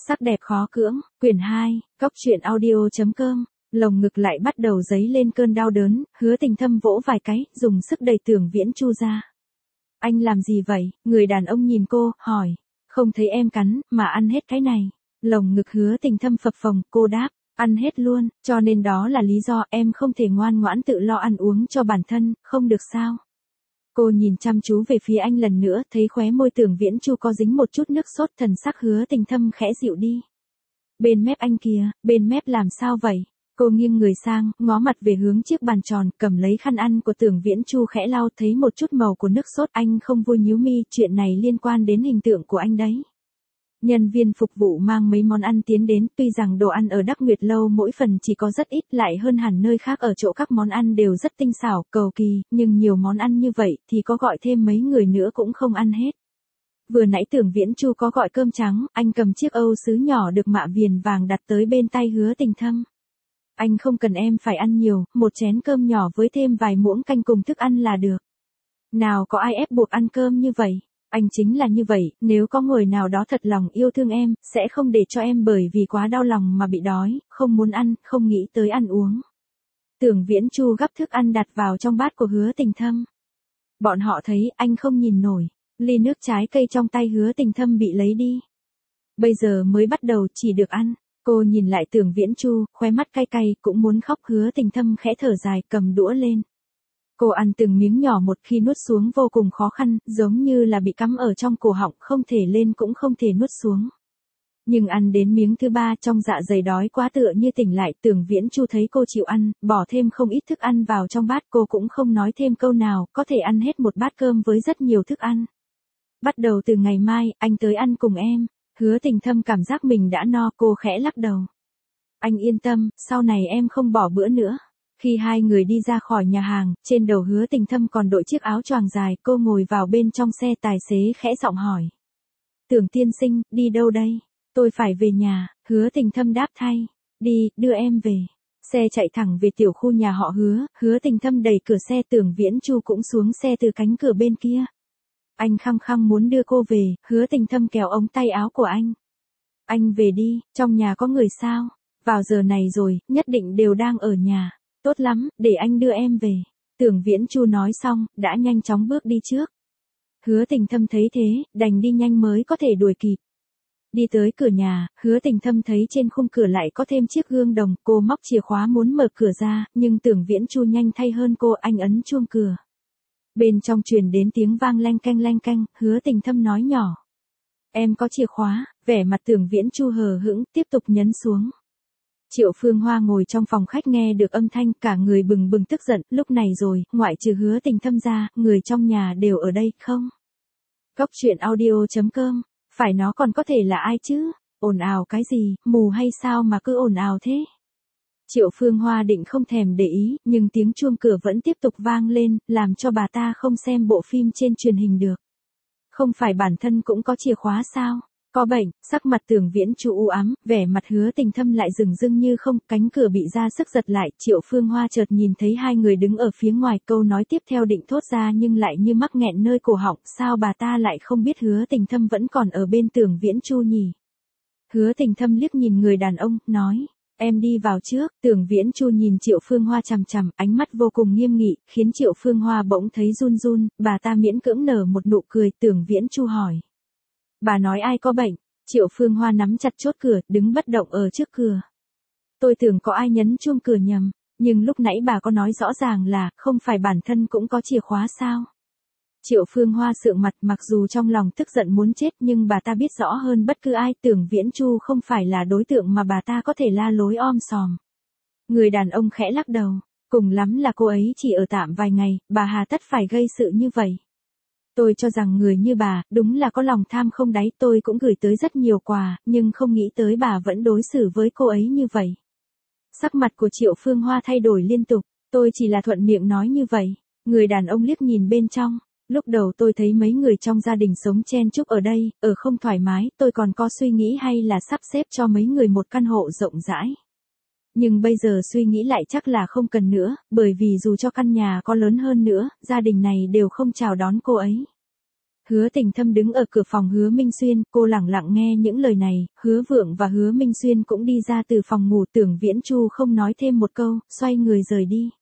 Sắc đẹp khó cưỡng, quyển 2, Cóc truyện audio.com. Lồng ngực lại bắt đầu dấy lên cơn đau đớn, Hứa Tình Thâm vỗ vài cái, dùng sức đẩy Tưởng Viễn Chu ra. Anh làm gì vậy? Người đàn ông nhìn cô, hỏi. Không thấy em cắn, mà ăn hết cái này. Lồng ngực Hứa Tình Thâm phập phồng, cô đáp. Ăn hết luôn, cho nên đó là lý do em không thể ngoan ngoãn tự lo ăn uống cho bản thân, không được sao? Cô nhìn chăm chú về phía anh lần nữa, thấy khóe môi Tưởng Viễn Chu có dính một chút nước sốt, thần sắc Hứa Tình Thâm khẽ dịu đi. Bên mép anh kìa, bên mép làm sao vậy? Cô nghiêng người sang, ngó mặt về hướng chiếc bàn tròn, cầm lấy khăn ăn của Tưởng Viễn Chu khẽ lau, thấy một chút màu của nước sốt. Anh không vui nhíu mi, chuyện này liên quan đến hình tượng của anh đấy. Nhân viên phục vụ mang mấy món ăn tiến đến, tuy rằng đồ ăn ở Đắc Nguyệt Lâu mỗi phần chỉ có rất ít, lại hơn hẳn nơi khác ở chỗ các món ăn đều rất tinh xảo, cầu kỳ, nhưng nhiều món ăn như vậy thì có gọi thêm mấy người nữa cũng không ăn hết. Vừa nãy Tưởng Viễn Chu có gọi cơm trắng, anh cầm chiếc âu sứ nhỏ được mạ viền vàng đặt tới bên tay Hứa Tình Thâm. Anh không cần em phải ăn nhiều, một chén cơm nhỏ với thêm vài muỗng canh cùng thức ăn là được. Nào có ai ép buộc ăn cơm như vậy. Anh chính là như vậy, nếu có người nào đó thật lòng yêu thương em, sẽ không để cho em bởi vì quá đau lòng mà bị đói, không muốn ăn, không nghĩ tới ăn uống. Tưởng Viễn Chu gắp thức ăn đặt vào trong bát của Hứa Tình Thâm. Bọn họ thấy anh không nhìn nổi, ly nước trái cây trong tay Hứa Tình Thâm bị lấy đi. Bây giờ mới bắt đầu chỉ được ăn. Cô nhìn lại Tưởng Viễn Chu, khóe mắt cay cay, cũng muốn khóc. Hứa Tình Thâm khẽ thở dài, cầm đũa lên. Cô ăn từng miếng nhỏ một, khi nuốt xuống vô cùng khó khăn, giống như là bị cắm ở trong cổ họng, không thể lên cũng không thể nuốt xuống. Nhưng ăn đến miếng thứ 3, trong dạ dày đói quá tựa như tỉnh lại. Tưởng Viễn Chu thấy cô chịu ăn, bỏ thêm không ít thức ăn vào trong bát, cô cũng không nói thêm câu nào, có thể ăn hết một bát cơm với rất nhiều thức ăn. Bắt đầu từ ngày mai, anh tới ăn cùng em. Hứa Tình Thâm cảm giác mình đã no, cô khẽ lắc đầu. Anh yên tâm, sau này em không bỏ bữa nữa. Khi hai người đi ra khỏi nhà hàng, trên đầu Hứa Tình Thâm còn đội chiếc áo choàng dài, cô ngồi vào bên trong xe, tài xế khẽ giọng hỏi. Tưởng tiên sinh, đi đâu đây? Tôi phải về nhà. Hứa Tình Thâm đáp thay. Đi, đưa em về. Xe chạy thẳng về tiểu khu nhà họ Hứa. Hứa Tình Thâm đẩy cửa xe, Tưởng Viễn Chu cũng xuống xe từ cánh cửa bên kia. Anh khăng khăng muốn đưa cô về. Hứa Tình Thâm kéo ống tay áo của anh. Anh về đi, trong nhà có người sao? Vào giờ này rồi, nhất định đều đang ở nhà. Tốt lắm, để anh đưa em về. Tưởng Viễn Chu nói xong, đã nhanh chóng bước đi trước. Hứa Tình Thâm thấy thế, đành đi nhanh mới có thể đuổi kịp. Đi tới cửa nhà, Hứa Tình Thâm thấy trên khung cửa lại có thêm chiếc gương đồng, cô móc chìa khóa muốn mở cửa ra, nhưng Tưởng Viễn Chu nhanh thay hơn cô, anh ấn chuông cửa. Bên trong truyền đến tiếng vang leng keng, Hứa Tình Thâm nói nhỏ. Em có chìa khóa, vẻ mặt Tưởng Viễn Chu hờ hững, tiếp tục nhấn xuống. Triệu Phương Hoa ngồi trong phòng khách nghe được âm thanh, cả người bừng bừng tức giận. Lúc này rồi, ngoại trừ Hứa Tình Thâm ra, người trong nhà đều ở đây không? Cóc truyện audio.com. Phải nó còn có thể là ai chứ? Ồn ào cái gì, mù hay sao mà cứ ồn ào thế? Triệu Phương Hoa định không thèm để ý, nhưng tiếng chuông cửa vẫn tiếp tục vang lên, làm cho bà ta không xem bộ phim trên truyền hình được. Không phải bản thân cũng có chìa khóa sao? Có bệnh. Sắc mặt Tưởng Viễn Chu u ám, vẻ mặt Hứa Tình Thâm lại dửng dưng như không, cánh cửa bị ra sức giật lại. Triệu Phương Hoa chợt nhìn thấy hai người đứng ở phía ngoài, câu nói tiếp theo định thốt ra nhưng lại như mắc nghẹn nơi cổ họng, sao bà ta lại không biết Hứa Tình Thâm vẫn còn ở bên Tưởng Viễn Chu nhỉ? Hứa Tình Thâm liếc nhìn người đàn ông, nói. Em đi vào trước. Tưởng Viễn Chu nhìn Triệu Phương Hoa chằm chằm, ánh mắt vô cùng nghiêm nghị, khiến Triệu Phương Hoa bỗng thấy run run, bà ta miễn cưỡng nở một nụ cười. Tưởng Viễn Chu hỏi. Bà nói ai có bệnh? Triệu Phương Hoa nắm chặt chốt cửa, đứng bất động ở trước cửa. Tôi tưởng có ai nhấn chuông cửa nhầm, nhưng lúc nãy bà có nói rõ ràng là, không phải bản thân cũng có chìa khóa sao? Triệu Phương Hoa sượng mặt, mặc dù trong lòng tức giận muốn chết nhưng bà ta biết rõ hơn bất cứ ai, Tưởng Viễn Chu không phải là đối tượng mà bà ta có thể la lối om sòm. Người đàn ông khẽ lắc đầu, cùng lắm là cô ấy chỉ ở tạm vài ngày, bà hà tất phải gây sự như vậy. Tôi cho rằng người như bà, đúng là có lòng tham không đáy, tôi cũng gửi tới rất nhiều quà, nhưng không nghĩ tới bà vẫn đối xử với cô ấy như vậy. Sắc mặt của Triệu Phương Hoa thay đổi liên tục, tôi chỉ là thuận miệng nói như vậy. Người đàn ông liếc nhìn bên trong, lúc đầu tôi thấy mấy người trong gia đình sống chen chúc ở đây, ở không thoải mái, tôi còn có suy nghĩ hay là sắp xếp cho mấy người một căn hộ rộng rãi. Nhưng bây giờ suy nghĩ lại chắc là không cần nữa, bởi vì dù cho căn nhà có lớn hơn nữa, gia đình này đều không chào đón cô ấy. Hứa Tình Thâm đứng ở cửa phòng Hứa Minh Xuyên, cô lẳng lặng nghe những lời này, Hứa Vượng và Hứa Minh Xuyên cũng đi ra từ phòng ngủ. Tưởng Viễn Chu không nói thêm một câu, xoay người rời đi.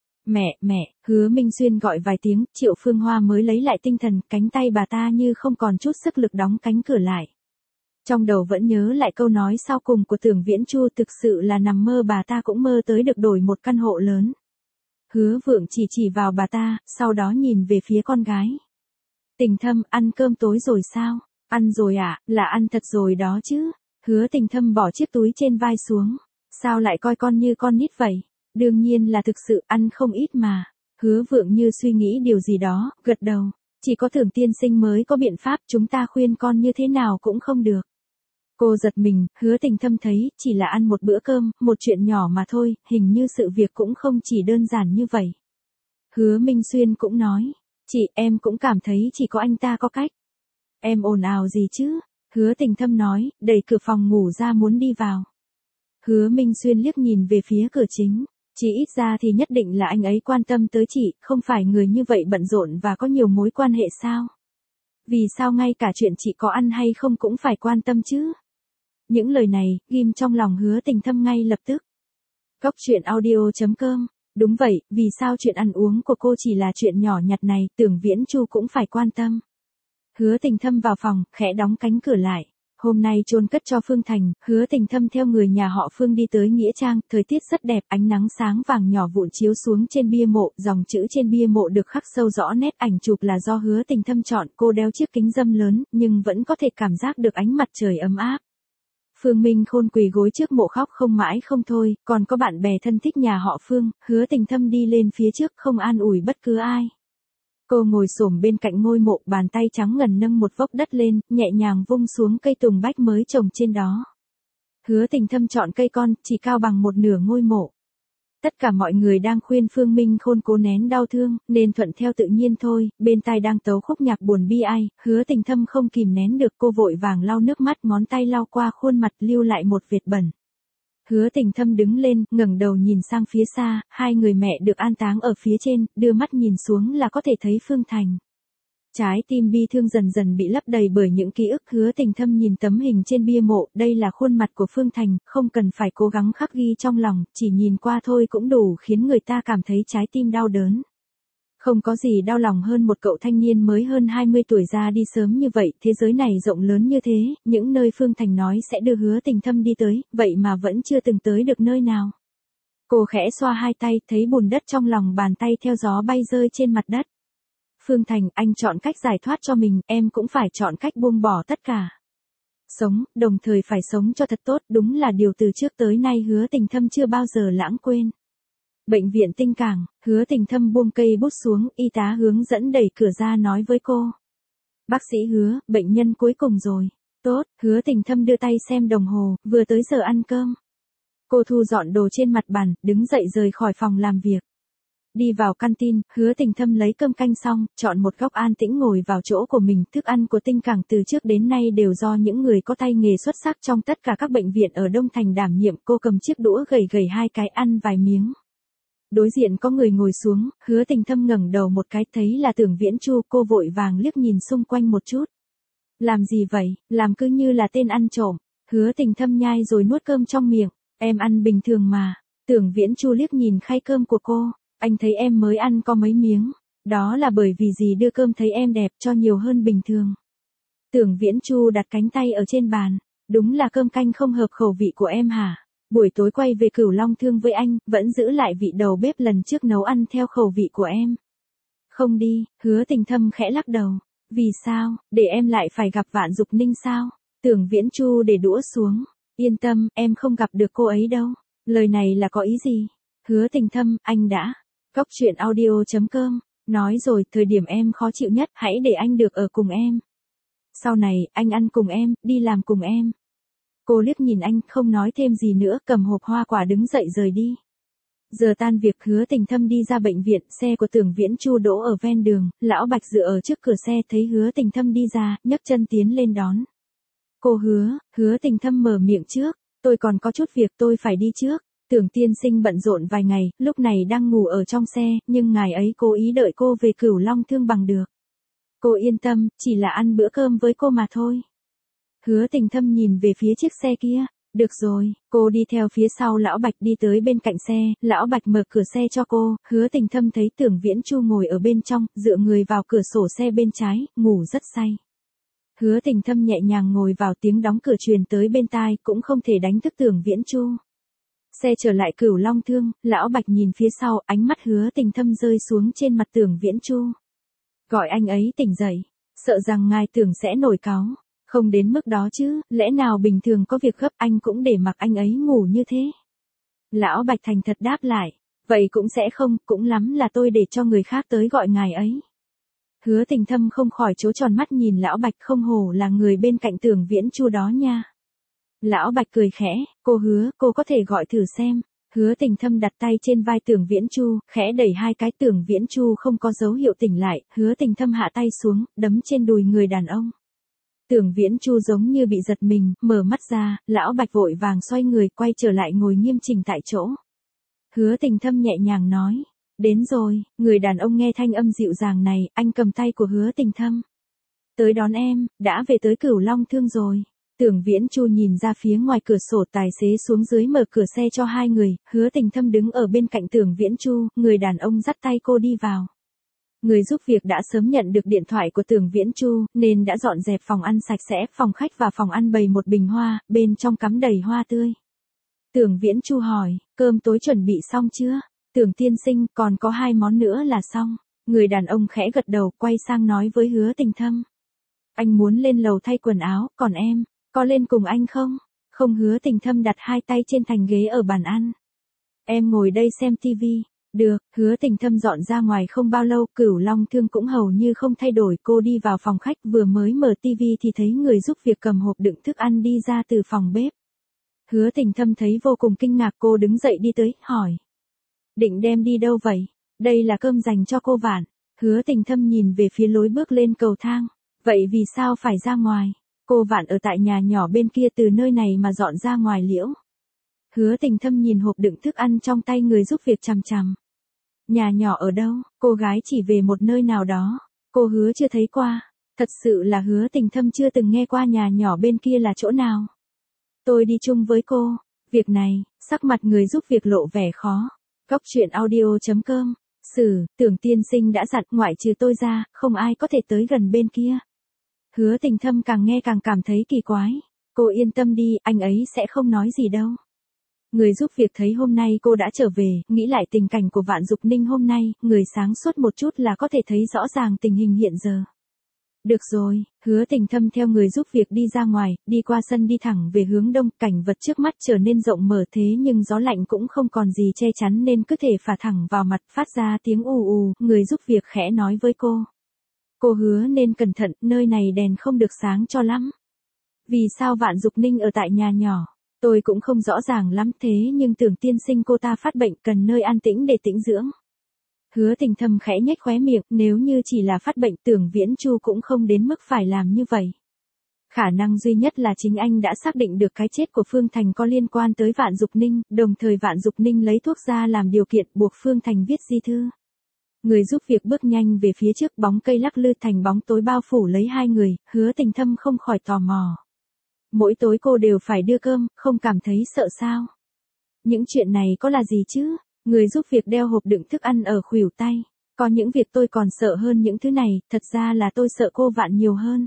Mẹ, Hứa Minh Xuyên gọi vài tiếng, Triệu Phương Hoa mới lấy lại tinh thần, cánh tay bà ta như không còn chút sức lực đóng cánh cửa lại. Trong đầu vẫn nhớ lại câu nói sau cùng của Tưởng Viễn Chu, thực sự là nằm mơ, bà ta cũng mơ tới được đổi một căn hộ lớn. Hứa Vượng chỉ vào bà ta, sau đó nhìn về phía con gái. Tình Thâm, ăn cơm tối rồi sao? Ăn rồi ạ, là ăn thật rồi đó chứ. Hứa Tình Thâm bỏ chiếc túi trên vai xuống. Sao lại coi con như con nít vậy? Đương nhiên là thực sự ăn không ít mà. Hứa Vượng như suy nghĩ điều gì đó, gật đầu. Chỉ có Tưởng tiên sinh mới có biện pháp, chúng ta khuyên con như thế nào cũng không được. Cô giật mình, Hứa Tình Thâm thấy, chỉ là ăn một bữa cơm, một chuyện nhỏ mà thôi, hình như sự việc cũng không chỉ đơn giản như vậy. Hứa Minh Xuyên cũng nói, chị, em cũng cảm thấy chỉ có anh ta có cách. Em ồn ào gì chứ? Hứa Tình Thâm nói, đẩy cửa phòng ngủ ra muốn đi vào. Hứa Minh Xuyên liếc nhìn về phía cửa chính, chỉ ít ra thì nhất định là anh ấy quan tâm tới chị, không phải người như vậy bận rộn và có nhiều mối quan hệ sao? Vì sao ngay cả chuyện chị có ăn hay không cũng phải quan tâm chứ? Những lời này, ghim trong lòng Hứa Tình Thâm ngay lập tức. Cóc truyện audio.com. Đúng vậy, vì sao chuyện ăn uống của cô chỉ là chuyện nhỏ nhặt này, Tưởng Viễn Chu cũng phải quan tâm. Hứa Tình Thâm vào phòng, khẽ đóng cánh cửa lại. Hôm nay chôn cất cho Phương Thành, Hứa Tình Thâm theo người nhà họ Phương đi tới nghĩa trang, thời tiết rất đẹp, ánh nắng sáng vàng nhỏ vụn chiếu xuống trên bia mộ, dòng chữ trên bia mộ được khắc sâu rõ nét, ảnh chụp là do Hứa Tình Thâm chọn, cô đeo chiếc kính râm lớn, nhưng vẫn có thể cảm giác được ánh mặt trời ấm áp. Phương Minh Khôn quỳ gối trước mộ khóc không mãi không thôi, còn có bạn bè thân thích nhà họ Phương, Hứa Tình Thâm đi lên phía trước không an ủi bất cứ ai. Cô ngồi xổm bên cạnh ngôi mộ, bàn tay trắng ngần nâng một vốc đất lên, nhẹ nhàng vung xuống cây tùng bách mới trồng trên đó. Hứa Tình Thâm chọn cây con, chỉ cao bằng một nửa ngôi mộ. Tất cả mọi người đang khuyên Phương Minh Khôn cố nén đau thương, nên thuận theo tự nhiên thôi, bên tai đang tấu khúc nhạc buồn bi ai, Hứa Tình Thâm không kìm nén được, cô vội vàng lau nước mắt, ngón tay lau qua khuôn mặt lưu lại một vệt bẩn. Hứa Tình Thâm đứng lên, ngẩng đầu nhìn sang phía xa, hai người mẹ được an táng ở phía trên, đưa mắt nhìn xuống là có thể thấy Phương Thành. Trái tim bi thương dần dần bị lấp đầy bởi những ký ức. Hứa Tình Thâm nhìn tấm hình trên bia mộ, đây là khuôn mặt của Phương Thành, không cần phải cố gắng khắc ghi trong lòng, chỉ nhìn qua thôi cũng đủ khiến người ta cảm thấy trái tim đau đớn. Không có gì đau lòng hơn một cậu thanh niên mới hơn 20 tuổi ra đi sớm như vậy, thế giới này rộng lớn như thế, những nơi Phương Thành nói sẽ đưa Hứa Tình Thâm đi tới, vậy mà vẫn chưa từng tới được nơi nào. Cô khẽ xoa hai tay, thấy bùn đất trong lòng bàn tay theo gió bay rơi trên mặt đất. Phương Thành, anh chọn cách giải thoát cho mình, em cũng phải chọn cách buông bỏ tất cả. Sống, đồng thời phải sống cho thật tốt, đúng là điều từ trước tới nay Hứa Tình Thâm chưa bao giờ lãng quên. Bệnh viện Tinh Cảng, Hứa Tình Thâm buông cây bút xuống, y tá hướng dẫn đẩy cửa ra nói với cô. Bác sĩ Hứa, bệnh nhân cuối cùng rồi. Tốt, Hứa Tình Thâm đưa tay xem đồng hồ, vừa tới giờ ăn cơm. Cô thu dọn đồ trên mặt bàn, đứng dậy rời khỏi phòng làm việc. Đi vào canteen, Hứa Tình Thâm lấy cơm canh xong, chọn một góc an tĩnh ngồi vào chỗ của mình. Thức ăn của Tinh Cảng từ trước đến nay đều do những người có tay nghề xuất sắc trong tất cả các bệnh viện ở Đông Thành đảm nhiệm. Cô cầm chiếc đũa gầy gầy hai cái ăn vài miếng. Đối diện có người ngồi xuống, Hứa Tình Thâm ngẩng đầu một cái thấy là Tưởng Viễn Chu, cô vội vàng liếc nhìn xung quanh một chút. Làm gì vậy, làm cứ như là tên ăn trộm. Hứa Tình Thâm nhai rồi nuốt cơm trong miệng, em ăn bình thường mà. Tưởng Viễn Chu liếc nhìn khay cơm của cô, anh thấy em mới ăn có mấy miếng, đó là bởi vì dì đưa cơm thấy em đẹp cho nhiều hơn bình thường. Tưởng Viễn Chu đặt cánh tay ở trên bàn, đúng là cơm canh không hợp khẩu vị của em hả? Buổi tối quay về Cửu Long Thương với anh, vẫn giữ lại vị đầu bếp lần trước nấu ăn theo khẩu vị của em. Không đi, Hứa Tình Thâm khẽ lắc đầu. Vì sao, để em lại phải gặp Vạn Dục Ninh sao? Tưởng Viễn Chu để đũa xuống. Yên tâm, em không gặp được cô ấy đâu. Lời này là có ý gì? Hứa Tình Thâm, anh đã. Cóc truyện audio.com. Nói rồi, thời điểm em khó chịu nhất, hãy để anh được ở cùng em. Sau này, anh ăn cùng em, đi làm cùng em. Cô liếc nhìn anh, không nói thêm gì nữa, cầm hộp hoa quả đứng dậy rời đi. Giờ tan việc, Hứa Tình Thâm đi ra bệnh viện, xe của Tưởng Viễn Chu đỗ ở ven đường, Lão Bạch dựa ở trước cửa xe thấy Hứa Tình Thâm đi ra, nhấc chân tiến lên đón. Cô Hứa Tình Thâm mở miệng trước, tôi còn có chút việc tôi phải đi trước. Tưởng tiên sinh bận rộn vài ngày, lúc này đang ngủ ở trong xe, nhưng ngài ấy cố ý đợi cô về Cửu Long Thương bằng được. Cô yên tâm, chỉ là ăn bữa cơm với cô mà thôi. Hứa Tình Thâm nhìn về phía chiếc xe kia. Được rồi, cô đi theo phía sau Lão Bạch đi tới bên cạnh xe, Lão Bạch mở cửa xe cho cô, Hứa Tình Thâm thấy Tưởng Viễn Chu ngồi ở bên trong, dựa người vào cửa sổ xe bên trái, ngủ rất say. Hứa Tình Thâm nhẹ nhàng ngồi vào, tiếng đóng cửa truyền tới bên tai, cũng không thể đánh thức Tưởng Viễn Chu. Xe trở lại Cửu Long Thương, Lão Bạch nhìn phía sau, ánh mắt Hứa Tình Thâm rơi xuống trên mặt Tưởng Viễn Chu. Gọi anh ấy tỉnh dậy, sợ rằng ngài Tưởng sẽ nổi cáu. Không đến mức đó chứ, lẽ nào bình thường có việc gấp anh cũng để mặc anh ấy ngủ như thế? Lão Bạch thành thật đáp lại, vậy cũng sẽ không, cũng lắm là tôi để cho người khác tới gọi ngài ấy. Hứa Tình Thâm không khỏi trố tròn mắt nhìn Lão Bạch, không hổ là người bên cạnh Tưởng Viễn Chu đó nha. Lão Bạch cười khẽ, cô Hứa, cô có thể gọi thử xem. Hứa Tình Thâm đặt tay trên vai Tưởng Viễn Chu, khẽ đẩy hai cái. Tưởng Viễn Chu không có dấu hiệu tỉnh lại, Hứa Tình Thâm hạ tay xuống, đấm trên đùi người đàn ông. Tưởng Viễn Chu giống như bị giật mình, mở mắt ra, Lão Bạch vội vàng xoay người quay trở lại ngồi nghiêm chỉnh tại chỗ. Hứa Tình Thâm nhẹ nhàng nói, đến rồi. Người đàn ông nghe thanh âm dịu dàng này, anh cầm tay của Hứa Tình Thâm. Tới đón em, đã về tới Cửu Long Thương rồi. Tưởng Viễn Chu nhìn ra phía ngoài cửa sổ, tài xế xuống dưới mở cửa xe cho hai người, Hứa Tình Thâm đứng ở bên cạnh Tưởng Viễn Chu, người đàn ông dắt tay cô đi vào. Người giúp việc đã sớm nhận được điện thoại của Tưởng Viễn Chu, nên đã dọn dẹp phòng ăn sạch sẽ, phòng khách và phòng ăn bày một bình hoa, bên trong cắm đầy hoa tươi. Tưởng Viễn Chu hỏi, cơm tối chuẩn bị xong chưa? Tưởng tiên sinh, còn có 2 món nữa là xong. Người đàn ông khẽ gật đầu, quay sang nói với Hứa Tình Thâm. Anh muốn lên lầu thay quần áo, còn em, có lên cùng anh không? Không. Hứa Tình Thâm đặt hai tay trên thành ghế ở bàn ăn. Em ngồi đây xem tivi. Được. Hứa Tình Thâm dọn ra ngoài không bao lâu, Cửu Long Thương cũng hầu như không thay đổi. Cô đi vào phòng khách, vừa mới mở tivi thì thấy người giúp việc cầm hộp đựng thức ăn đi ra từ phòng bếp. Hứa Tình Thâm thấy vô cùng kinh ngạc, cô đứng dậy đi tới, hỏi. Định đem đi đâu vậy? Đây là cơm dành cho cô Vạn. Hứa Tình Thâm nhìn về phía lối bước lên cầu thang. Vậy vì sao phải ra ngoài? Cô Vạn ở tại nhà nhỏ bên kia, từ nơi này mà dọn ra ngoài liễu. Hứa Tình Thâm nhìn hộp đựng thức ăn trong tay người giúp việc chằm chằm. Nhà nhỏ ở đâu? Cô gái chỉ về một nơi nào đó. Cô Hứa chưa thấy qua. Thật sự là Hứa Tình Thâm chưa từng nghe qua nhà nhỏ bên kia là chỗ nào. Tôi đi chung với cô. Việc này, sắc mặt người giúp việc lộ vẻ khó. Góc truyện audio.com. Tưởng tiên sinh đã dặn, ngoại trừ tôi ra, không ai có thể tới gần bên kia. Hứa Tình Thâm càng nghe càng cảm thấy kỳ quái. Cô yên tâm đi, anh ấy sẽ không nói gì đâu. Người giúp việc thấy hôm nay cô đã trở về, nghĩ lại tình cảnh của Vạn Dục Ninh hôm nay, người sáng suốt một chút là có thể thấy rõ ràng tình hình hiện giờ. Được rồi. Hứa Tình Thâm theo người giúp việc đi ra ngoài, đi qua sân đi thẳng về hướng đông, cảnh vật trước mắt trở nên rộng mở, thế nhưng gió lạnh cũng không còn gì che chắn nên cứ thể phả thẳng vào mặt, phát ra tiếng ù ù. Người giúp việc khẽ nói với cô. Cô Hứa nên cẩn thận, nơi này đèn không được sáng cho lắm. Vì sao Vạn Dục Ninh ở tại nhà nhỏ? Tôi cũng không rõ ràng lắm, thế nhưng Tưởng tiên sinh cô ta phát bệnh, cần nơi an tĩnh để tĩnh dưỡng. Hứa Tình Thâm khẽ nhếch khóe miệng, nếu như chỉ là phát bệnh, Tưởng Viễn Chu cũng không đến mức phải làm như vậy. Khả năng duy nhất là chính anh đã xác định được cái chết của Phương Thành có liên quan tới Vạn Dục Ninh, đồng thời Vạn Dục Ninh lấy thuốc ra làm điều kiện buộc Phương Thành viết di thư. Người giúp việc bước nhanh về phía trước, bóng cây lắc lư thành bóng tối bao phủ lấy hai người, Hứa Tình Thâm không khỏi tò mò. Mỗi tối cô đều phải đưa cơm, không cảm thấy sợ sao? Những chuyện này có là gì chứ? Người giúp việc đeo hộp đựng thức ăn ở khuỷu tay. Có những việc tôi còn sợ hơn những thứ này, thật ra là tôi sợ cô Vạn nhiều hơn.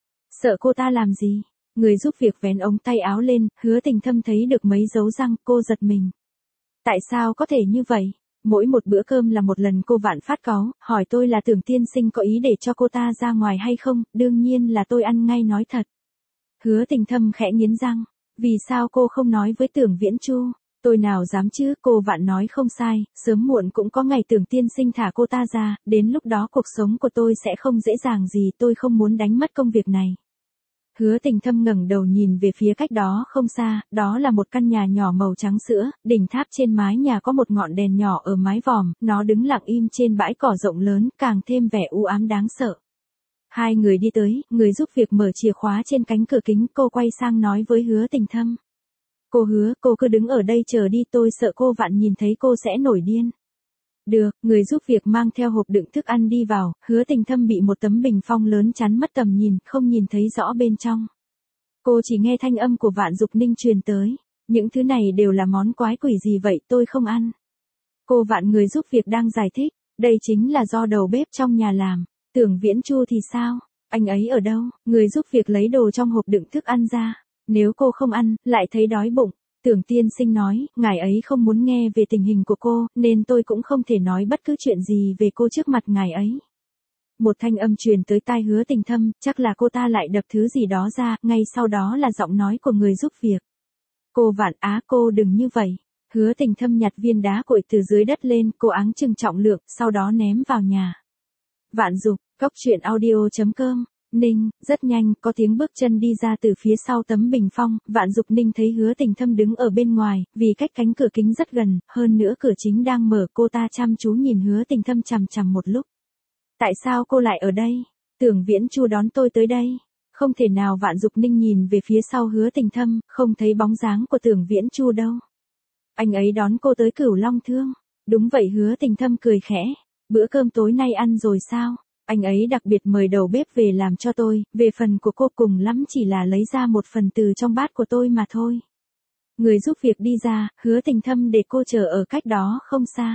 Sợ cô ta làm gì? Người giúp việc vén ống tay áo lên, Hứa Tình Thâm thấy được mấy dấu răng, cô giật mình. Tại sao có thể như vậy? Mỗi một bữa cơm là một lần cô Vạn phát cáu, hỏi tôi là Tưởng tiên sinh có ý để cho cô ta ra ngoài hay không, đương nhiên là tôi ăn ngay nói thật. Hứa Tình Thâm khẽ nghiến răng, vì sao cô không nói với Tưởng Viễn Chu? Tôi nào dám chứ, cô Vạn nói không sai, sớm muộn cũng có ngày Tưởng tiên sinh thả cô ta ra, đến lúc đó cuộc sống của tôi sẽ không dễ dàng gì, tôi không muốn đánh mất công việc này. Hứa Tình Thâm ngẩng đầu nhìn về phía cách đó không xa, đó là một căn nhà nhỏ màu trắng sữa, đỉnh tháp trên mái nhà có một ngọn đèn nhỏ ở mái vòm, nó đứng lặng im trên bãi cỏ rộng lớn, càng thêm vẻ u ám đáng sợ. Hai người đi tới, người giúp việc mở chìa khóa trên cánh cửa kính, cô quay sang nói với Hứa Tình Thâm. Cô Hứa, cô cứ đứng ở đây chờ đi, tôi sợ cô Vạn nhìn thấy cô sẽ nổi điên. Được, người giúp việc mang theo hộp đựng thức ăn đi vào, Hứa Tình Thâm bị một tấm bình phong lớn chắn mất tầm nhìn, không nhìn thấy rõ bên trong. Cô chỉ nghe thanh âm của Vạn Dục Ninh truyền tới. Những thứ này đều là món quái quỷ gì vậy, tôi không ăn. Cô Vạn người giúp việc đang giải thích, đây chính là do đầu bếp trong nhà làm. Tưởng Viễn Chu thì sao? Anh ấy ở đâu? Người giúp việc lấy đồ trong hộp đựng thức ăn ra. Nếu cô không ăn, lại thấy đói bụng. Tưởng tiên sinh nói, ngài ấy không muốn nghe về tình hình của cô, nên tôi cũng không thể nói bất cứ chuyện gì về cô trước mặt ngài ấy. Một thanh âm truyền tới tai Hứa Tình Thâm, chắc là cô ta lại đập thứ gì đó ra, ngay sau đó là giọng nói của người giúp việc. Cô Vạn Á, cô đừng như vậy. Hứa Tình Thâm nhặt viên đá cuội từ dưới đất lên, cô áng chừng trọng lượng, sau đó ném vào nhà. Vạn Dục, Cóc Truyện Audio.com. Ninh, rất nhanh, có tiếng bước chân đi ra từ phía sau tấm bình phong, Vạn Dục Ninh thấy Hứa Tình Thâm đứng ở bên ngoài, vì cách cánh cửa kính rất gần, hơn nữa cửa chính đang mở, cô ta chăm chú nhìn Hứa Tình Thâm chằm chằm một lúc. Tại sao cô lại ở đây? Tưởng Viễn Chu đón tôi tới đây. Không thể nào. Vạn Dục Ninh nhìn về phía sau Hứa Tình Thâm, không thấy bóng dáng của Tưởng Viễn Chu đâu. Anh ấy đón cô tới Cửu Long Thương. Đúng vậy. Hứa Tình Thâm cười khẽ. Bữa cơm tối nay ăn rồi sao? Anh ấy đặc biệt mời đầu bếp về làm cho tôi, về phần của cô cùng lắm chỉ là lấy ra một phần từ trong bát của tôi mà thôi. Người giúp việc đi ra, Hứa Tình Thâm để cô chờ ở cách đó không xa.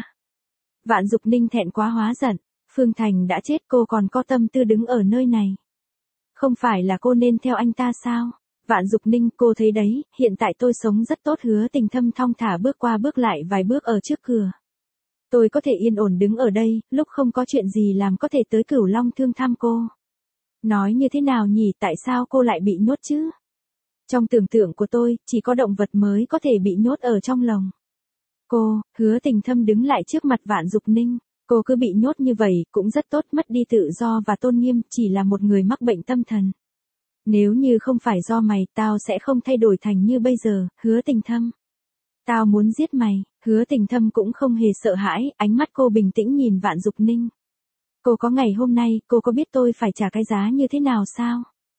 Vạn Dục Ninh thẹn quá hóa giận. Phương Thành đã chết, cô còn có tâm tư đứng ở nơi này. Không phải là cô nên theo anh ta sao? Vạn Dục Ninh, cô thấy đấy, hiện tại tôi sống rất tốt. Hứa Tình Thâm thong thả bước qua bước lại vài bước ở trước cửa. Tôi có thể yên ổn đứng ở đây, lúc không có chuyện gì làm có thể tới Cửu Long Thương thăm cô. Nói như thế nào nhỉ, tại sao cô lại bị nhốt chứ? Trong tưởng tượng của tôi, chỉ có động vật mới có thể bị nhốt ở trong lồng. Cô, Hứa Tình Thâm đứng lại trước mặt Vạn Dục Ninh. Cô cứ bị nhốt như vậy, cũng rất tốt, mất đi tự do và tôn nghiêm, chỉ là một người mắc bệnh tâm thần. Nếu như không phải do mày, tao sẽ không thay đổi thành như bây giờ, Hứa Tình Thâm. Tao muốn giết mày. Hứa Tình Thâm cũng không hề sợ hãi, ánh mắt cô bình tĩnh nhìn Vạn Dục Ninh. Cô có ngày hôm nay, cô có biết tôi phải trả cái giá như thế nào sao?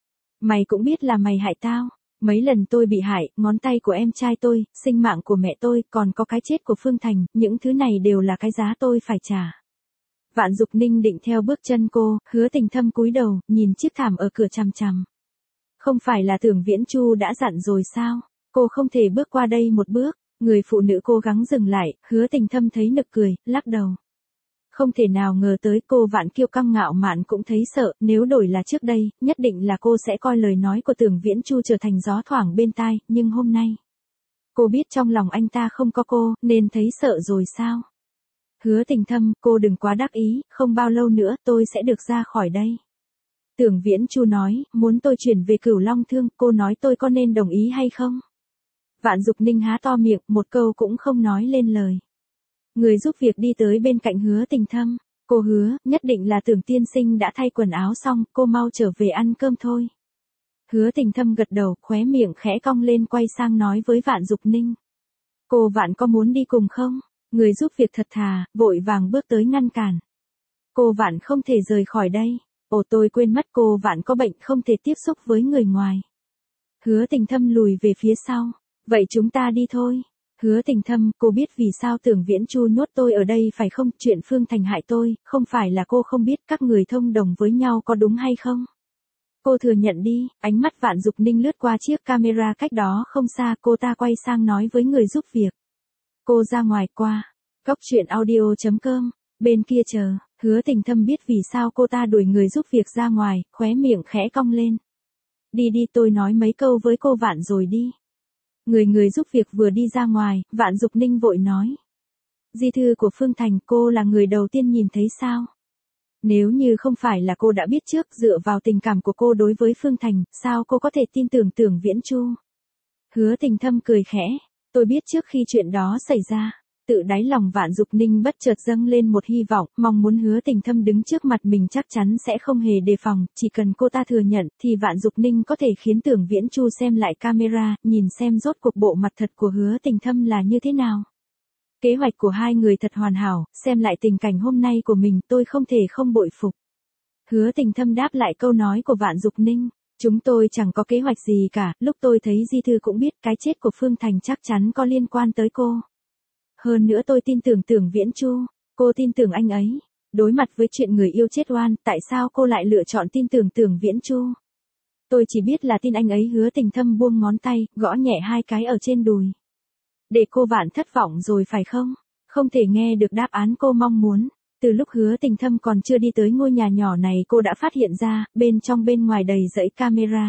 Mày cũng biết là mày hại tao. Mấy lần tôi bị hại, ngón tay của em trai tôi, sinh mạng của mẹ tôi, còn có cái chết của Phương Thành, những thứ này đều là cái giá tôi phải trả. Vạn Dục Ninh định theo bước chân cô, Hứa Tình Thâm cúi đầu, nhìn chiếc thảm ở cửa chằm chằm. Không phải là Tưởng Viễn Chu đã dặn rồi sao? Cô không thể bước qua đây một bước. Người phụ nữ cố gắng dừng lại, Hứa Tình Thâm thấy nực cười, lắc đầu. Không thể nào ngờ tới, cô Vạn kiêu căng ngạo mạn cũng thấy sợ, nếu đổi là trước đây, nhất định là cô sẽ coi lời nói của Tưởng Viễn Chu trở thành gió thoảng bên tai, nhưng hôm nay. Cô biết trong lòng anh ta không có cô, nên thấy sợ rồi sao? Hứa Tình Thâm, cô đừng quá đắc ý, không bao lâu nữa tôi sẽ được ra khỏi đây. Tưởng Viễn Chu nói, muốn tôi chuyển về Cửu Long Thương, cô nói tôi có nên đồng ý hay không? Vạn Dục Ninh há to miệng, một câu cũng không nói lên lời. Người giúp việc đi tới bên cạnh Hứa Tình Thâm. Cô Hứa, nhất định là Tưởng tiên sinh đã thay quần áo xong, cô mau trở về ăn cơm thôi. Hứa Tình Thâm gật đầu, khóe miệng khẽ cong lên, quay sang nói với Vạn Dục Ninh. Cô Vạn có muốn đi cùng không? Người giúp việc thật thà, vội vàng bước tới ngăn cản. Cô Vạn không thể rời khỏi đây. Ồ, tôi quên mất, cô Vạn có bệnh, không thể tiếp xúc với người ngoài. Hứa Tình Thâm lùi về phía sau. Vậy chúng ta đi thôi. Hứa Tình Thâm, cô biết vì sao Tưởng Viễn Chu nhốt tôi ở đây phải không? Chuyện Phương Thành hại tôi, không phải là cô không biết, các người thông đồng với nhau có đúng hay không? Cô thừa nhận đi. Ánh mắt Vạn Dục Ninh lướt qua chiếc camera cách đó không xa, cô ta quay sang nói với người giúp việc. Cô ra ngoài qua. Cóc Truyện Audio.com. Bên kia chờ. Hứa Tình Thâm biết vì sao cô ta đuổi người giúp việc ra ngoài, khóe miệng khẽ cong lên. Đi đi, tôi nói mấy câu với cô Vạn rồi đi. Người giúp việc vừa đi ra ngoài, Vạn Dục Ninh vội nói. Di thư của Phương Thành, cô là người đầu tiên nhìn thấy sao? Nếu như không phải là cô đã biết trước, dựa vào tình cảm của cô đối với Phương Thành, sao cô có thể tin tưởng Tưởng Viễn Chu? Hứa Tình Thâm cười khẽ. Tôi biết trước khi chuyện đó xảy ra. Tự đáy lòng Vạn Dục Ninh bất chợt dâng lên một hy vọng, mong muốn Hứa Tình Thâm đứng trước mặt mình chắc chắn sẽ không hề đề phòng, chỉ cần cô ta thừa nhận, thì Vạn Dục Ninh có thể khiến Tưởng Viễn Chu xem lại camera, nhìn xem rốt cuộc bộ mặt thật của Hứa Tình Thâm là như thế nào. Kế hoạch của hai người thật hoàn hảo, xem lại tình cảnh hôm nay của mình, tôi không thể không bội phục. Hứa Tình Thâm đáp lại câu nói của Vạn Dục Ninh. Chúng tôi chẳng có kế hoạch gì cả, lúc tôi thấy di thư cũng biết cái chết của Phương Thành chắc chắn có liên quan tới cô. Hơn nữa tôi tin tưởng Tưởng Viễn Chu. Cô tin tưởng anh ấy. Đối mặt với chuyện người yêu chết oan, tại sao cô lại lựa chọn tin tưởng Tưởng Viễn Chu? Tôi chỉ biết là tin anh ấy. Hứa Tình Thâm buông ngón tay, gõ nhẹ 2 cái ở trên đùi. Để cô Vạn thất vọng rồi phải không? Không thể nghe được đáp án cô mong muốn. Từ lúc Hứa Tình Thâm còn chưa đi tới ngôi nhà nhỏ này cô đã phát hiện ra, bên trong bên ngoài đầy dãy camera.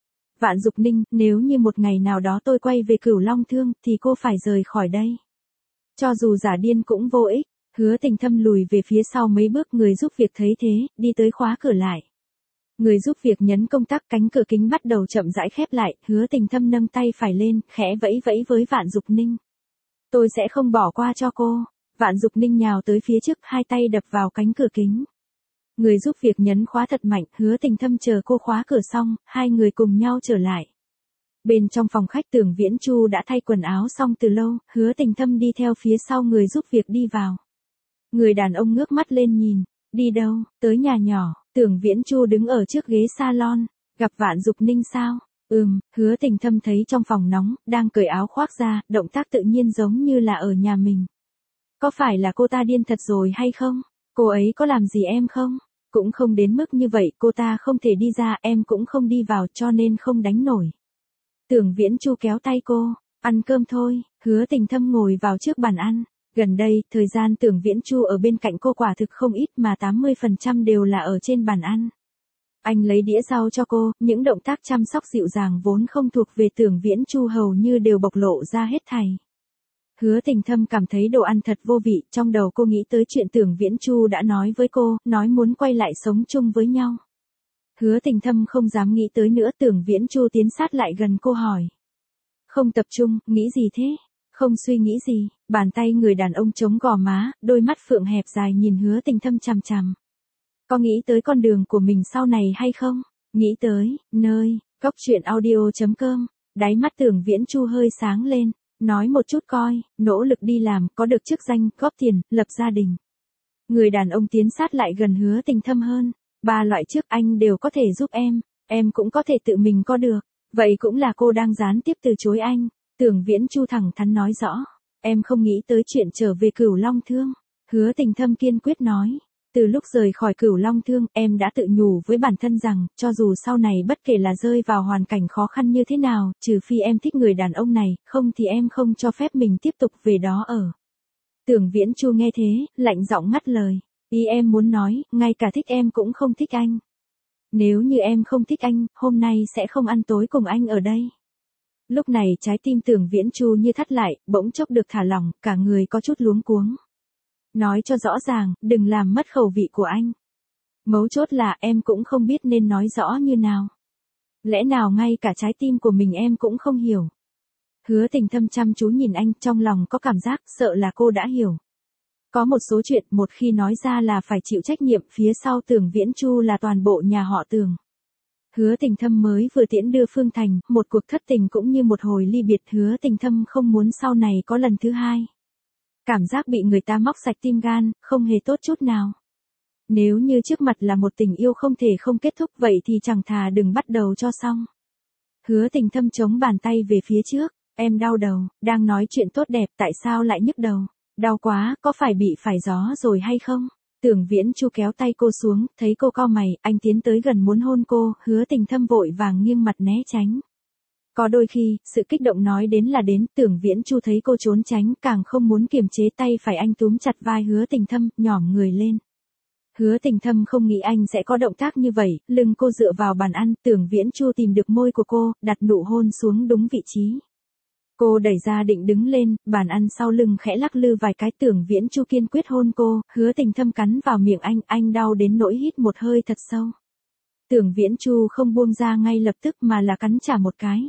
Vạn Dục Ninh, nếu như một ngày nào đó tôi quay về Cửu Long Thương, thì cô phải rời khỏi đây. Cho dù giả điên cũng vô ích. Hứa Tình Thâm lùi về phía sau mấy bước, người giúp việc thấy thế, đi tới khóa cửa lại. Người giúp việc nhấn công tắc, cánh cửa kính bắt đầu chậm rãi khép lại, Hứa Tình Thâm nâng tay phải lên, khẽ vẫy vẫy với Vạn Dục Ninh. Tôi sẽ không bỏ qua cho cô. Vạn Dục Ninh nhào tới phía trước, 2 tay đập vào cánh cửa kính. Người giúp việc nhấn khóa thật mạnh, Hứa Tình Thâm chờ cô khóa cửa xong, 2 người cùng nhau trở lại. Bên trong phòng khách Tưởng Viễn Chu đã thay quần áo xong từ lâu, Hứa Tình Thâm đi theo phía sau người giúp việc đi vào. Người đàn ông ngước mắt lên nhìn, đi đâu, tới nhà nhỏ. Tưởng Viễn Chu đứng ở trước ghế salon, gặp Vạn Dục Ninh sao? Hứa Tình Thâm thấy trong phòng nóng, đang cởi áo khoác ra, động tác tự nhiên giống như là ở nhà mình. Có phải là cô ta điên thật rồi hay không? Cô ấy có làm gì em không? Cũng không đến mức như vậy, cô ta không thể đi ra, em cũng không đi vào, cho nên không đánh nổi. Tưởng Viễn Chu kéo tay cô, ăn cơm thôi. Hứa Tình Thâm ngồi vào trước bàn ăn. Gần đây, thời gian Tưởng Viễn Chu ở bên cạnh cô quả thực không ít mà 80% đều là ở trên bàn ăn. Anh lấy đĩa rau cho cô, những động tác chăm sóc dịu dàng vốn không thuộc về Tưởng Viễn Chu hầu như đều bộc lộ ra hết thảy. Hứa Tình Thâm cảm thấy đồ ăn thật vô vị, trong đầu cô nghĩ tới chuyện Tưởng Viễn Chu đã nói với cô, nói muốn quay lại sống chung với nhau. Hứa Tình Thâm không dám nghĩ tới nữa. Tưởng Viễn Chu tiến sát lại gần cô hỏi. Không tập trung, nghĩ gì thế? Không suy nghĩ gì. Bàn tay người đàn ông chống gò má, đôi mắt phượng hẹp dài nhìn Hứa Tình Thâm chằm chằm. Có nghĩ tới con đường của mình sau này hay không? Nghĩ tới, nơi, coctruyện.audio.com. Đáy mắt Tưởng Viễn Chu hơi sáng lên. Nói một chút coi, nỗ lực đi làm, có được chức danh, góp tiền, lập gia đình. Người đàn ông tiến sát lại gần Hứa Tình Thâm hơn. 3 loại trước anh đều có thể giúp em cũng có thể tự mình có được. Vậy cũng là cô đang gián tiếp từ chối anh. Tưởng Viễn Chu thẳng thắn nói rõ. Em không nghĩ tới chuyện trở về Cửu Long Thương. Hứa Tình Thâm kiên quyết nói. Từ lúc rời khỏi Cửu Long Thương, em đã tự nhủ với bản thân rằng, cho dù sau này bất kể là rơi vào hoàn cảnh khó khăn như thế nào, trừ phi em thích người đàn ông này, không thì em không cho phép mình tiếp tục về đó ở. Tưởng Viễn Chu nghe thế, lạnh giọng ngắt lời. Ý em muốn nói, ngay cả thích em cũng không thích anh. Nếu như em không thích anh, hôm nay sẽ không ăn tối cùng anh ở đây. Lúc này trái tim Tưởng Viễn Chu như thắt lại, bỗng chốc được thả lỏng, cả người có chút luống cuống. Nói cho rõ ràng, đừng làm mất khẩu vị của anh. Mấu chốt là em cũng không biết nên nói rõ như nào. Lẽ nào ngay cả trái tim của mình em cũng không hiểu. Hứa Tình Thâm chăm chú nhìn anh, trong lòng có cảm giác sợ là cô đã hiểu. Có một số chuyện một khi nói ra là phải chịu trách nhiệm, phía sau Tưởng Viễn Chu là toàn bộ nhà họ Tưởng. Hứa Tình Thâm mới vừa tiễn đưa Phương Thành, một cuộc thất tình cũng như một hồi ly biệt. Hứa Tình Thâm không muốn sau này có lần thứ hai. Cảm giác bị người ta móc sạch tim gan, không hề tốt chút nào. Nếu như trước mặt là một tình yêu không thể không kết thúc vậy thì chẳng thà đừng bắt đầu cho xong. Hứa Tình Thâm chống bàn tay về phía trước, em đau đầu, đang nói chuyện tốt đẹp tại sao lại nhức đầu, đau quá, có phải bị phải gió rồi hay không? Tưởng Viễn Chu kéo tay cô xuống, thấy cô cau mày, anh tiến tới gần muốn hôn cô, Hứa Tình Thâm vội vàng nghiêng mặt né tránh. Có đôi khi, sự kích động nói đến là đến, Tưởng Viễn Chu thấy cô trốn tránh, càng không muốn kiềm chế tay phải anh túm chặt vai Hứa Tình Thâm, nhỏm người lên. Hứa Tình Thâm không nghĩ anh sẽ có động tác như vậy, lưng cô dựa vào bàn ăn, Tưởng Viễn Chu tìm được môi của cô, đặt nụ hôn xuống đúng vị trí. Cô đẩy ra định đứng lên, bàn ăn sau lưng khẽ lắc lư vài cái. Tưởng Viễn Chu kiên quyết hôn cô, Hứa Tình Thâm cắn vào miệng anh đau đến nỗi hít một hơi thật sâu. Tưởng Viễn Chu không buông ra ngay lập tức mà là cắn trả một cái.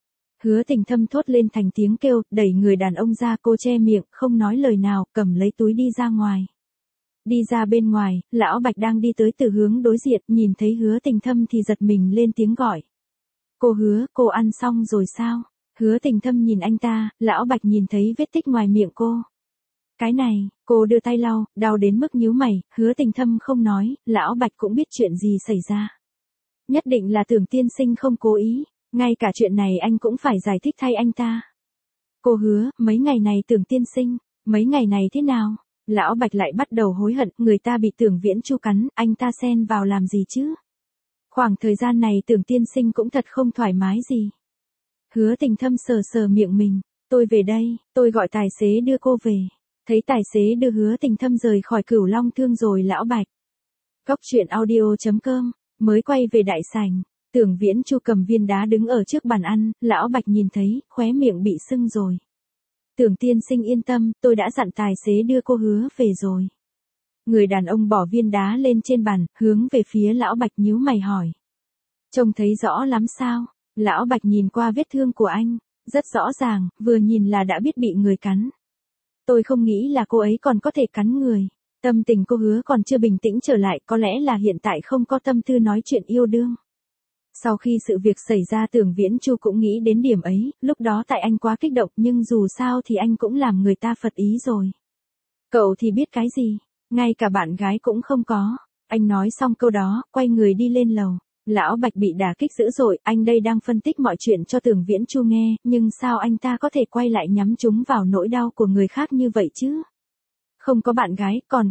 Hứa Tình Thâm thốt lên thành tiếng kêu, đẩy người đàn ông ra, cô che miệng, không nói lời nào, cầm lấy túi đi ra ngoài. Đi ra bên ngoài, Lão Bạch đang đi tới từ hướng đối diện, nhìn thấy Hứa Tình Thâm thì giật mình lên tiếng gọi. Cô Hứa, cô ăn xong rồi sao? Hứa Tình Thâm nhìn anh ta, Lão Bạch nhìn thấy vết tích ngoài miệng cô. Cái này, cô đưa tay lau, đau đến mức nhíu mày. Hứa Tình Thâm không nói, Lão Bạch cũng biết chuyện gì xảy ra. Nhất định là Tưởng tiên sinh không cố ý, ngay cả chuyện này anh cũng phải giải thích thay anh ta. Cô Hứa, mấy ngày này Tưởng tiên sinh, mấy ngày này thế nào? Lão Bạch lại bắt đầu hối hận, người ta bị Tưởng Viễn Chu cắn, anh ta xen vào làm gì chứ? Khoảng thời gian này Tưởng tiên sinh cũng thật không thoải mái gì. Hứa Tình Thâm sờ sờ miệng mình, tôi về đây, tôi gọi tài xế đưa cô về. Thấy tài xế đưa Hứa Tình Thâm rời khỏi Cửu Long Thương rồi Lão Bạch. Cóc truyện audio.com, mới quay về đại sảnh, Tưởng Viễn Chu cầm viên đá đứng ở trước bàn ăn, Lão Bạch nhìn thấy, khóe miệng bị sưng rồi. Tưởng tiên sinh yên tâm, tôi đã dặn tài xế đưa cô Hứa về rồi. Người đàn ông bỏ viên đá lên trên bàn, hướng về phía Lão Bạch nhíu mày hỏi. Trông thấy rõ lắm sao? Lão Bạch nhìn qua vết thương của anh, rất rõ ràng, vừa nhìn là đã biết bị người cắn. Tôi không nghĩ là cô ấy còn có thể cắn người. Tâm tình cô Hứa còn chưa bình tĩnh trở lại, có lẽ là hiện tại không có tâm tư nói chuyện yêu đương. Sau khi sự việc xảy ra Tưởng Viễn Chu cũng nghĩ đến điểm ấy, lúc đó tại anh quá kích động nhưng dù sao thì anh cũng làm người ta phật ý rồi. Cậu thì biết cái gì, ngay cả bạn gái cũng không có. Anh nói xong câu đó, quay người đi lên lầu. Lão Bạch bị đả kích dữ dội, anh đây đang phân tích mọi chuyện cho Tưởng Viễn Chu nghe, nhưng sao anh ta có thể quay lại nhắm chúng vào nỗi đau của người khác như vậy chứ? Không có bạn gái, còn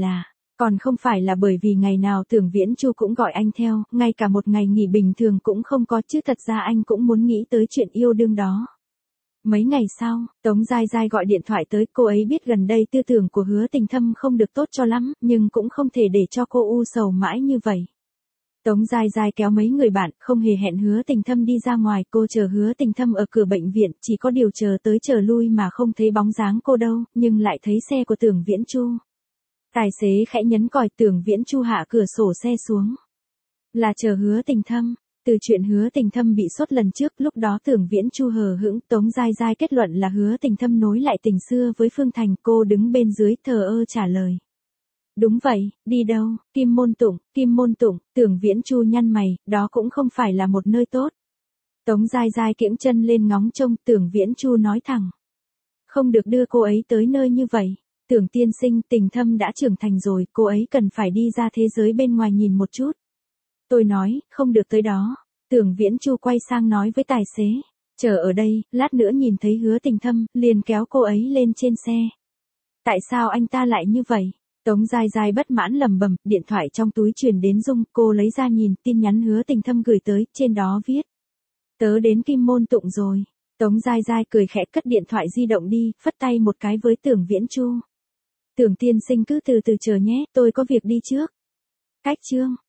không phải là bởi vì ngày nào Tưởng Viễn Chu cũng gọi anh theo, ngay cả một ngày nghỉ bình thường cũng không có chứ thật ra anh cũng muốn nghĩ tới chuyện yêu đương đó. Mấy ngày sau, Tống Giai Giai gọi điện thoại tới, cô ấy biết gần đây tư tưởng của Hứa Tình Thâm không được tốt cho lắm, nhưng cũng không thể để cho cô u sầu mãi như vậy. Tống Giai Giai kéo mấy người bạn, không hề hẹn Hứa Tình Thâm đi ra ngoài, cô chờ Hứa Tình Thâm ở cửa bệnh viện, chỉ có điều chờ tới chờ lui mà không thấy bóng dáng cô đâu, nhưng lại thấy xe của Tưởng Viễn Chu. Tài xế khẽ nhấn còi, Tưởng Viễn Chu hạ cửa sổ xe xuống. Là chờ Hứa Tình Thâm. Từ chuyện Hứa Tình Thâm bị sốt lần trước, lúc đó Tưởng Viễn Chu hờ hững, Tống Giai Giai kết luận là Hứa Tình Thâm nối lại tình xưa với Phương Thành, cô đứng bên dưới thờ ơ trả lời. Đúng vậy, đi đâu? Kim Môn Tụng, Tưởng Viễn Chu nhăn mày, đó cũng không phải là một nơi tốt. Tống Giai Giai kiễng chân lên ngóng trông, Tưởng Viễn Chu nói thẳng. Không được đưa cô ấy tới nơi như vậy. Tưởng tiên sinh, Tình Thâm đã trưởng thành rồi, cô ấy cần phải đi ra thế giới bên ngoài nhìn một chút. Tôi nói, không được tới đó. Tưởng Viễn Chu quay sang nói với tài xế. Chờ ở đây, lát nữa nhìn thấy Hứa Tình Thâm, liền kéo cô ấy lên trên xe. Tại sao anh ta lại như vậy? Tống Giai Giai bất mãn lầm bầm, điện thoại trong túi truyền đến rung, cô lấy ra nhìn, tin nhắn Hứa Tình Thâm gửi tới, trên đó viết. Tớ đến Kim Môn Tụng rồi. Tống Giai Giai cười khẽ cất điện thoại di động đi, phất tay một cái với Tưởng Viễn Chu. Tưởng tiên sinh cứ từ từ chờ nhé, tôi có việc đi trước. Cách chương.